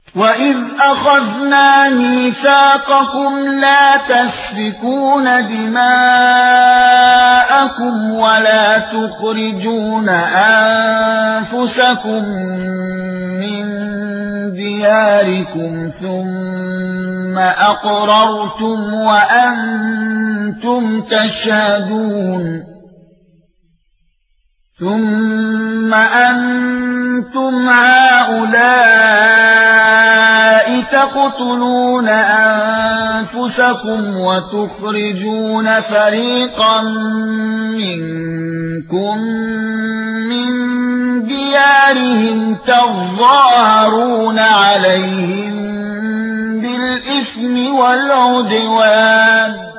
وَإِذْ أَخَذْنَا مِيثَاقَكُمْ لَا تَسْفِكُونَ دِمَاءَكُمْ وَلَا تُخْرِجُونَ أَنفُسَكُمْ مِنْ دِيَارِكُمْ ثُمَّ أَقْرَرْتُمْ وَأَنْتُمْ تَشْهَدُونَ ثُمَّ أَنْتُمْ هَؤُلَاءِ تَقْتُلُونَ أَنفُسَكُمْ وَتُخْرِجُونَ فَرِيقًا مِنْكُمْ مِنْ دِيَارِهِمْ تَظَاهَرُونَ عَلَيْهِمْ بِالْإِثْمِ وَالْعُدْوَانِ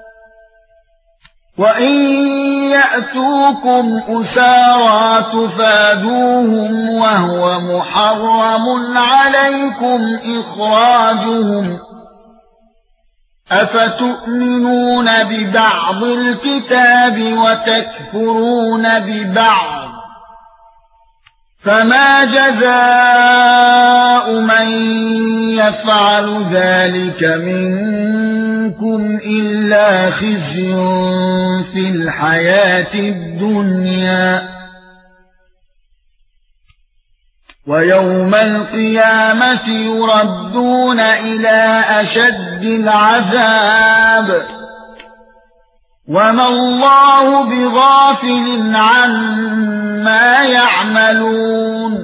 وَإِنْ يَأْتُوكُمْ أُسَارَى تُفَادُوهُمْ وَهُوَ مُحَرَّمٌ عَلَيْكُمْ إِخْرَاجُهُمْ أَفَتُؤْمِنُونَ بِبَعْضِ الْكِتَابِ وَتَكْفُرُونَ بِبَعْضٍ فَمَا جَزَاءُ مَن يَفْعَلُ ذَلِكَ مِنكُمْ إِلَّا خِزْيٌ فِي الْحَيَاةِ الدُّنْيَا وَيَوْمَ الْقِيَامَةِ يُرَدُّونَ إِلَى أَشَدِّ الْعَذَابِ وَمَا اللَّهُ بِغَافِلٍ عَمَّا يَعْمَلُونَ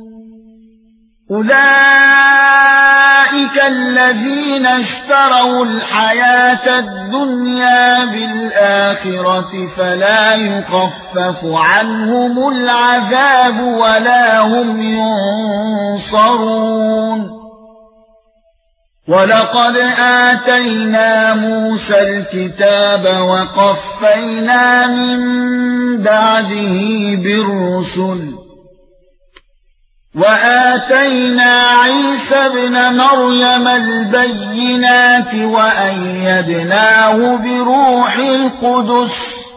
أُولَئِكَ الَّذِينَ اشْتَرَوُا الْحَيَاةَ الدُّنْيَا بِالْآخِرَةِ فَلَا يُخَفَّفُ عَنْهُمُ الْعَذَابُ وَلَا هُمْ يُنصَرُونَ وَلَقَدْ آتَيْنَا مُوسَى الْكِتَابَ وَقَفَّيْنَا مِن بَعْدِهِ بِالرُّسُلِ وَآتَيْنَا عِيسَى ابْنَ مَرْيَمَ الْبَيِّنَاتِ وَأَيَّدْنَاهُ بِرُوحِ الْقُدُسِ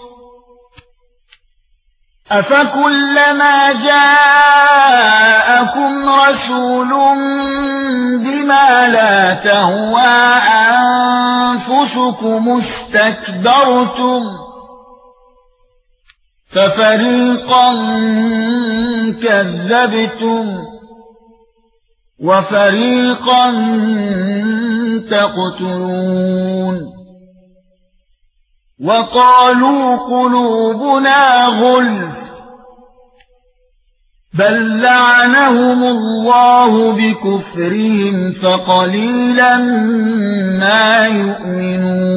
أَفَكُلَّمَا جَاءَكُمْ رَسُولٌ بِمَا لَا تَهْوَى أَنفُسُكُمُ اسْتَكْبَرْتُمْ فَفَرِيقًا كَذَّبْتُمْ وَفَرِيقًا تَقْتُلُونَ وَقَالُوا قُلُوبُنَا غُلْفٌ بَل لَّعَنَهُمُ اللَّهُ بِكُفْرِهِمْ فَقَلِيلًا مَا يُؤْمِنُونَ